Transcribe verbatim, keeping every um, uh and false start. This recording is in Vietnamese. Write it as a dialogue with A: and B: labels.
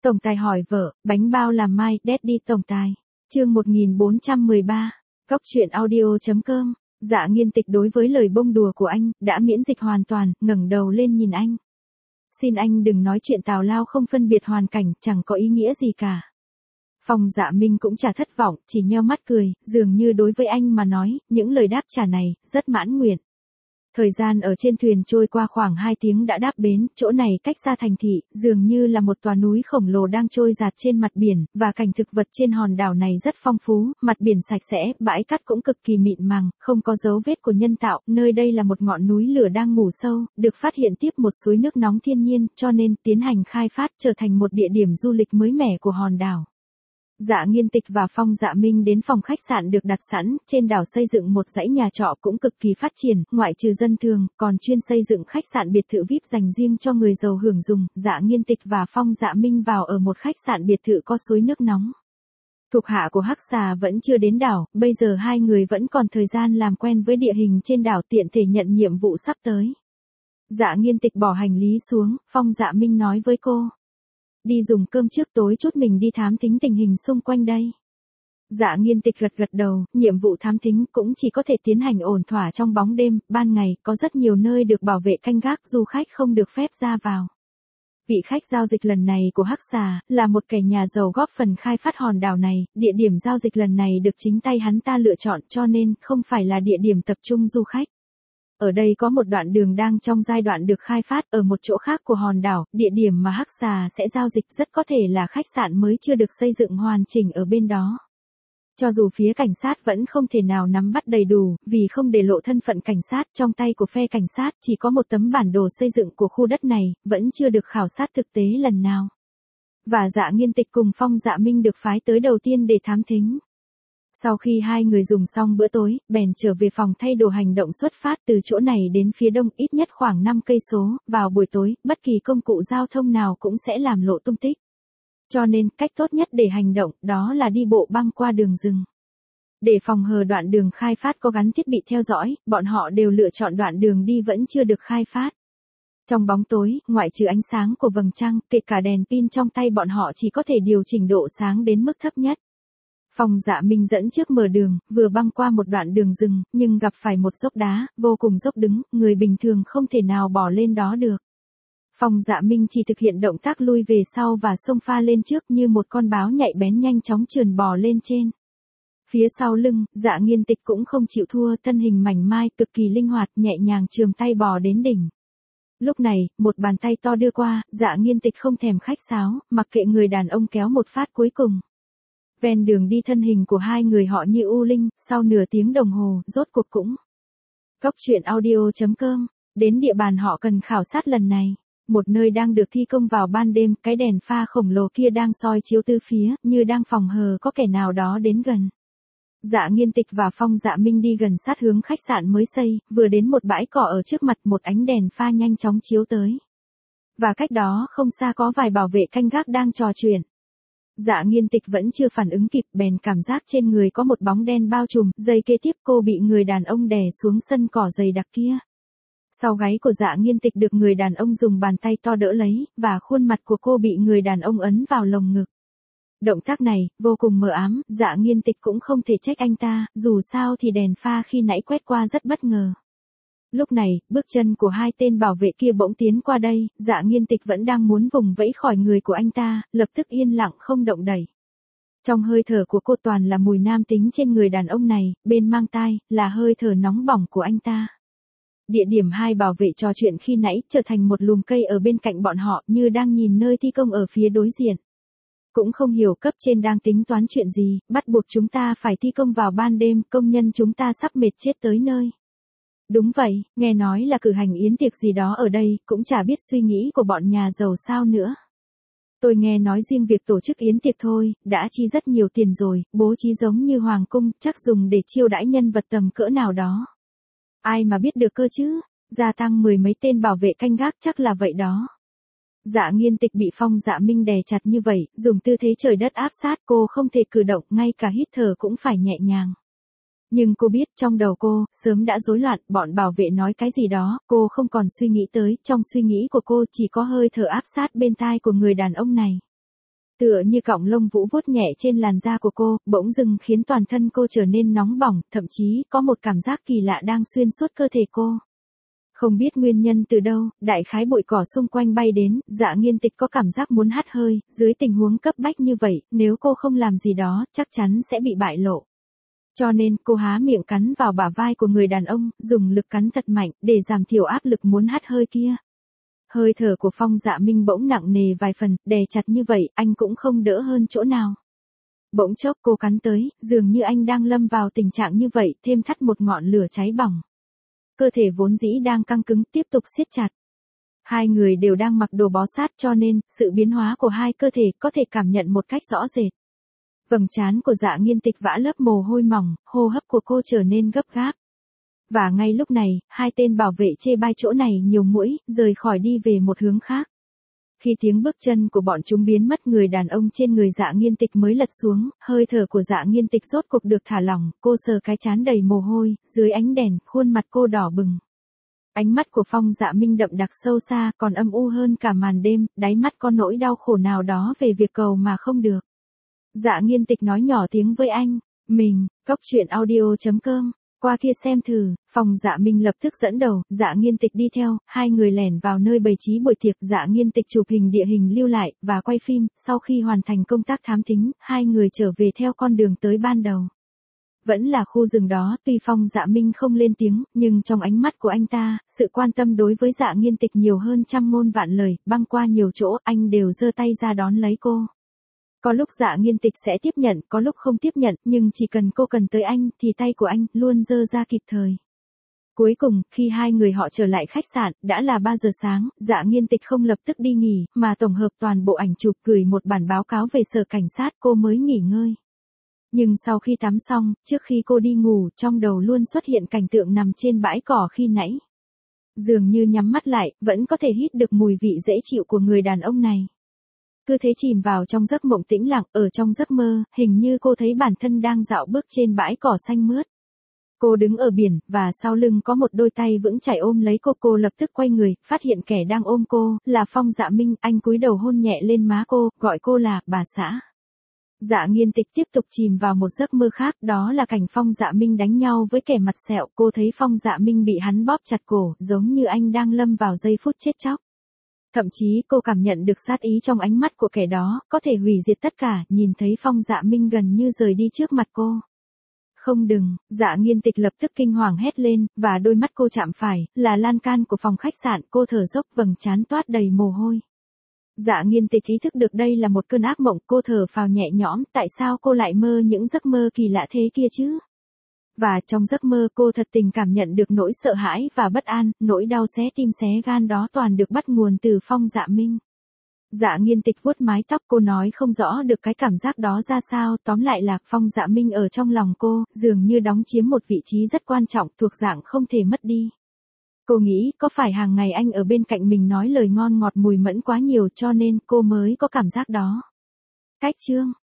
A: Tổng tài hỏi vợ, bánh bao làm mai, Daddy tổng tài. Chương một nghìn bốn trăm mười ba. Góc truyện audio chấm com. Dạ Nghiên Tịch đối với lời bông đùa của anh, đã miễn dịch hoàn toàn, ngẩng đầu lên nhìn anh. Xin anh đừng nói chuyện tào lao không phân biệt hoàn cảnh, chẳng có ý nghĩa gì cả. Phong Dạ Minh cũng chả thất vọng, chỉ nheo mắt cười, dường như đối với anh mà nói, những lời đáp trả này, rất mãn nguyện. Thời gian ở trên thuyền trôi qua khoảng hai tiếng đã đáp bến, chỗ này cách xa thành thị, dường như là một tòa núi khổng lồ đang trôi dạt trên mặt biển, và cảnh thực vật trên hòn đảo này rất phong phú, mặt biển sạch sẽ, bãi cát cũng cực kỳ mịn màng, không có dấu vết của nhân tạo, nơi đây là một ngọn núi lửa đang ngủ sâu, được phát hiện tiếp một suối nước nóng thiên nhiên, cho nên tiến hành khai phát trở thành một địa điểm du lịch mới mẻ của hòn đảo. Dạ Nghiên Tịch và Phong Dạ Minh đến phòng khách sạn được đặt sẵn, trên đảo xây dựng một dãy nhà trọ cũng cực kỳ phát triển, ngoại trừ dân thường, còn chuyên xây dựng khách sạn biệt thự vi ai pi dành riêng cho người giàu hưởng dùng. Dạ Nghiên Tịch và Phong Dạ Minh vào ở một khách sạn biệt thự có suối nước nóng. Thuộc hạ của Hắc Xà vẫn chưa đến đảo, bây giờ hai người vẫn còn thời gian làm quen với địa hình trên đảo tiện thể nhận nhiệm vụ sắp tới. Dạ Nghiên Tịch bỏ hành lý xuống, Phong Dạ Minh nói với cô. Đi dùng cơm trước, tối chút mình đi thám thính tình hình xung quanh đây. Dạ Nghiên Tịch gật gật đầu, nhiệm vụ thám thính cũng chỉ có thể tiến hành ổn thỏa trong bóng đêm, ban ngày có rất nhiều nơi được bảo vệ canh gác, du khách không được phép ra vào. Vị khách giao dịch lần này của Hắc Xà, là một kẻ nhà giàu góp phần khai phát hòn đảo này, địa điểm giao dịch lần này được chính tay hắn ta lựa chọn cho nên không phải là địa điểm tập trung du khách. Ở đây có một đoạn đường đang trong giai đoạn được khai phát, ở một chỗ khác của hòn đảo, địa điểm mà Hắc Xà sẽ giao dịch rất có thể là khách sạn mới chưa được xây dựng hoàn chỉnh ở bên đó. Cho dù phía cảnh sát vẫn không thể nào nắm bắt đầy đủ, vì không để lộ thân phận cảnh sát, trong tay của phe cảnh sát chỉ có một tấm bản đồ xây dựng của khu đất này, vẫn chưa được khảo sát thực tế lần nào. Và Dạ Nghiên Tịch cùng Phong Dạ Minh được phái tới đầu tiên để thám thính. Sau khi hai người dùng xong bữa tối, bèn trở về phòng thay đồ hành động xuất phát từ chỗ này đến phía đông ít nhất khoảng năm cây số, vào buổi tối, bất kỳ công cụ giao thông nào cũng sẽ làm lộ tung tích. Cho nên, cách tốt nhất để hành động, đó là đi bộ băng qua đường rừng. Để phòng hờ đoạn đường khai phát có gắn thiết bị theo dõi, bọn họ đều lựa chọn đoạn đường đi vẫn chưa được khai phát. Trong bóng tối, ngoại trừ ánh sáng của vầng trăng, kể cả đèn pin trong tay bọn họ chỉ có thể điều chỉnh độ sáng đến mức thấp nhất. Phong Dạ Minh dẫn trước mở đường, vừa băng qua một đoạn đường rừng, nhưng gặp phải một dốc đá, vô cùng dốc đứng, người bình thường không thể nào bỏ lên đó được. Phong Dạ Minh chỉ thực hiện động tác lui về sau và xông pha lên trước như một con báo nhạy bén nhanh chóng trườn bò lên trên. Phía sau lưng, Dạ Nghiên Tịch cũng không chịu thua, thân hình mảnh mai, cực kỳ linh hoạt, nhẹ nhàng chườm tay bò đến đỉnh. Lúc này, một bàn tay to đưa qua, Dạ Nghiên Tịch không thèm khách sáo, mặc kệ người đàn ông kéo một phát cuối cùng. Ven đường đi thân hình của hai người họ như u linh, sau nửa tiếng đồng hồ, rốt cuộc cũng. Góc truyện audio chấm com, đến địa bàn họ cần khảo sát lần này. Một nơi đang được thi công vào ban đêm, cái đèn pha khổng lồ kia đang soi chiếu tứ phía, như đang phòng hờ có kẻ nào đó đến gần. Dạ Nghiên Tịch và Phong Dạ Minh đi gần sát hướng khách sạn mới xây, vừa đến một bãi cỏ ở trước mặt, một ánh đèn pha nhanh chóng chiếu tới. Và cách đó không xa có vài bảo vệ canh gác đang trò chuyện. Dạ Nghiên Tịch vẫn chưa phản ứng kịp, bèn cảm giác trên người có một bóng đen bao trùm, giây kế tiếp cô bị người đàn ông đè xuống sân cỏ dày đặc kia. Sau gáy của Dạ Nghiên Tịch được người đàn ông dùng bàn tay to đỡ lấy, và khuôn mặt của cô bị người đàn ông ấn vào lồng ngực. Động tác này, vô cùng mờ ám, Dạ Nghiên Tịch cũng không thể trách anh ta, dù sao thì đèn pha khi nãy quét qua rất bất ngờ. Lúc này, bước chân của hai tên bảo vệ kia bỗng tiến qua đây, Dạ Nghiên Tịch vẫn đang muốn vùng vẫy khỏi người của anh ta, lập tức yên lặng không động đậy. Trong hơi thở của cô toàn là mùi nam tính trên người đàn ông này, bên mang tai, là hơi thở nóng bỏng của anh ta. Địa điểm hai bảo vệ trò chuyện khi nãy trở thành một lùm cây ở bên cạnh bọn họ, như đang nhìn nơi thi công ở phía đối diện. Cũng không hiểu cấp trên đang tính toán chuyện gì, bắt buộc chúng ta phải thi công vào ban đêm, công nhân chúng ta sắp mệt chết tới nơi. Đúng vậy, nghe nói là cử hành yến tiệc gì đó ở đây, cũng chả biết suy nghĩ của bọn nhà giàu sao nữa. Tôi nghe nói riêng việc tổ chức yến tiệc thôi, đã chi rất nhiều tiền rồi, bố trí giống như hoàng cung, chắc dùng để chiêu đãi nhân vật tầm cỡ nào đó. Ai mà biết được cơ chứ, gia tăng mười mấy tên bảo vệ canh gác chắc là vậy đó. Dạ Nghiên Tịch bị Phong Dạ Minh đè chặt như vậy, dùng tư thế trời đất áp sát, cô không thể cử động, ngay cả hít thở cũng phải nhẹ nhàng. Nhưng cô biết trong đầu cô, sớm đã rối loạn, bọn bảo vệ nói cái gì đó, cô không còn suy nghĩ tới, trong suy nghĩ của cô chỉ có hơi thở áp sát bên tai của người đàn ông này. Tựa như cọng lông vũ vuốt nhẹ trên làn da của cô, bỗng dưng khiến toàn thân cô trở nên nóng bỏng, thậm chí có một cảm giác kỳ lạ đang xuyên suốt cơ thể cô. Không biết nguyên nhân từ đâu, đại khái bụi cỏ xung quanh bay đến, Dạ Nghiên Tịch có cảm giác muốn hắt hơi, dưới tình huống cấp bách như vậy, nếu cô không làm gì đó, chắc chắn sẽ bị bại lộ. Cho nên, cô há miệng cắn vào bả vai của người đàn ông, dùng lực cắn thật mạnh, để giảm thiểu áp lực muốn hắt hơi kia. Hơi thở của Phong Dạ Minh bỗng nặng nề vài phần, đè chặt như vậy, anh cũng không đỡ hơn chỗ nào. Bỗng chốc cô cắn tới, dường như anh đang lâm vào tình trạng như vậy, thêm thắt một ngọn lửa cháy bỏng. Cơ thể vốn dĩ đang căng cứng tiếp tục siết chặt. Hai người đều đang mặc đồ bó sát cho nên, sự biến hóa của hai cơ thể có thể cảm nhận một cách rõ rệt. Vầng trán của Dạ Nghiên Tịch vã lớp mồ hôi mỏng, hô hấp của cô trở nên gấp gáp. Và ngay lúc này, hai tên bảo vệ chê bai chỗ này nhiều mũi, rời khỏi đi về một hướng khác. Khi tiếng bước chân của bọn chúng biến mất, người đàn ông trên người Dạ Nghiên Tịch mới lật xuống, hơi thở của Dạ Nghiên Tịch rốt cuộc được thả lỏng, cô sờ cái trán đầy mồ hôi, dưới ánh đèn, khuôn mặt cô đỏ bừng. Ánh mắt của Phong Dạ Minh đậm đặc sâu xa, còn âm u hơn cả màn đêm, đáy mắt có nỗi đau khổ nào đó về việc cầu mà không được. Dạ Nghiên Tịch nói nhỏ tiếng với anh, mình, cốc truyện audio chấm com. Qua kia xem thử, Phong Dạ Minh lập tức dẫn đầu, Dạ Nghiên Tịch đi theo, hai người lẻn vào nơi bày trí buổi tiệc, Dạ Nghiên Tịch chụp hình địa hình lưu lại, và quay phim, sau khi hoàn thành công tác thám thính, hai người trở về theo con đường tới ban đầu. Vẫn là khu rừng đó, tuy Phong Dạ Minh không lên tiếng, nhưng trong ánh mắt của anh ta, sự quan tâm đối với Dạ Nghiên Tịch nhiều hơn trăm ngôn vạn lời, băng qua nhiều chỗ, anh đều giơ tay ra đón lấy cô. Có lúc Dạ Nghiên Tịch sẽ tiếp nhận, có lúc không tiếp nhận, nhưng chỉ cần cô cần tới anh, thì tay của anh luôn giơ ra kịp thời. Cuối cùng, khi hai người họ trở lại khách sạn, đã là ba giờ sáng, Dạ Nghiên Tịch không lập tức đi nghỉ, mà tổng hợp toàn bộ ảnh chụp gửi một bản báo cáo về sở cảnh sát, cô mới nghỉ ngơi. Nhưng sau khi tắm xong, trước khi cô đi ngủ, trong đầu luôn xuất hiện cảnh tượng nằm trên bãi cỏ khi nãy. Dường như nhắm mắt lại, vẫn có thể hít được mùi vị dễ chịu của người đàn ông này. Cứ thế chìm vào trong giấc mộng tĩnh lặng, ở trong giấc mơ, hình như cô thấy bản thân đang dạo bước trên bãi cỏ xanh mướt. Cô đứng ở biển, và sau lưng có một đôi tay vững chãi ôm lấy cô. Cô lập tức quay người, phát hiện kẻ đang ôm cô, là Phong Dạ Minh. Anh cúi đầu hôn nhẹ lên má cô, gọi cô là, bà xã. Dạ Nghiên Tịch tiếp tục chìm vào một giấc mơ khác, đó là cảnh Phong Dạ Minh đánh nhau với kẻ mặt sẹo. Cô thấy Phong Dạ Minh bị hắn bóp chặt cổ, giống như anh đang lâm vào giây phút chết chóc. Thậm chí cô cảm nhận được sát ý trong ánh mắt của kẻ đó, có thể hủy diệt tất cả. Nhìn thấy Phong Dạ Minh gần như rời đi trước mặt cô. Không đừng, Dạ Nghiên Tịch lập tức kinh hoàng hét lên, và đôi mắt cô chạm phải, là lan can của phòng khách sạn. Cô thở dốc, vầng trán toát đầy mồ hôi. Dạ Nghiên Tịch ý thức được đây là một cơn ác mộng, cô thở phào nhẹ nhõm, tại sao cô lại mơ những giấc mơ kỳ lạ thế kia chứ? Và trong giấc mơ cô thật tình cảm nhận được nỗi sợ hãi và bất an, nỗi đau xé tim xé gan đó toàn được bắt nguồn từ Phong Dạ Minh. Dạ Nghiên Tịch vuốt mái tóc, cô nói không rõ được cái cảm giác đó ra sao, tóm lại là Phong Dạ Minh ở trong lòng cô, dường như đóng chiếm một vị trí rất quan trọng, thuộc dạng không thể mất đi. Cô nghĩ có phải hàng ngày anh ở bên cạnh mình nói lời ngon ngọt mùi mẫn quá nhiều cho nên cô mới có cảm giác đó. Cách chương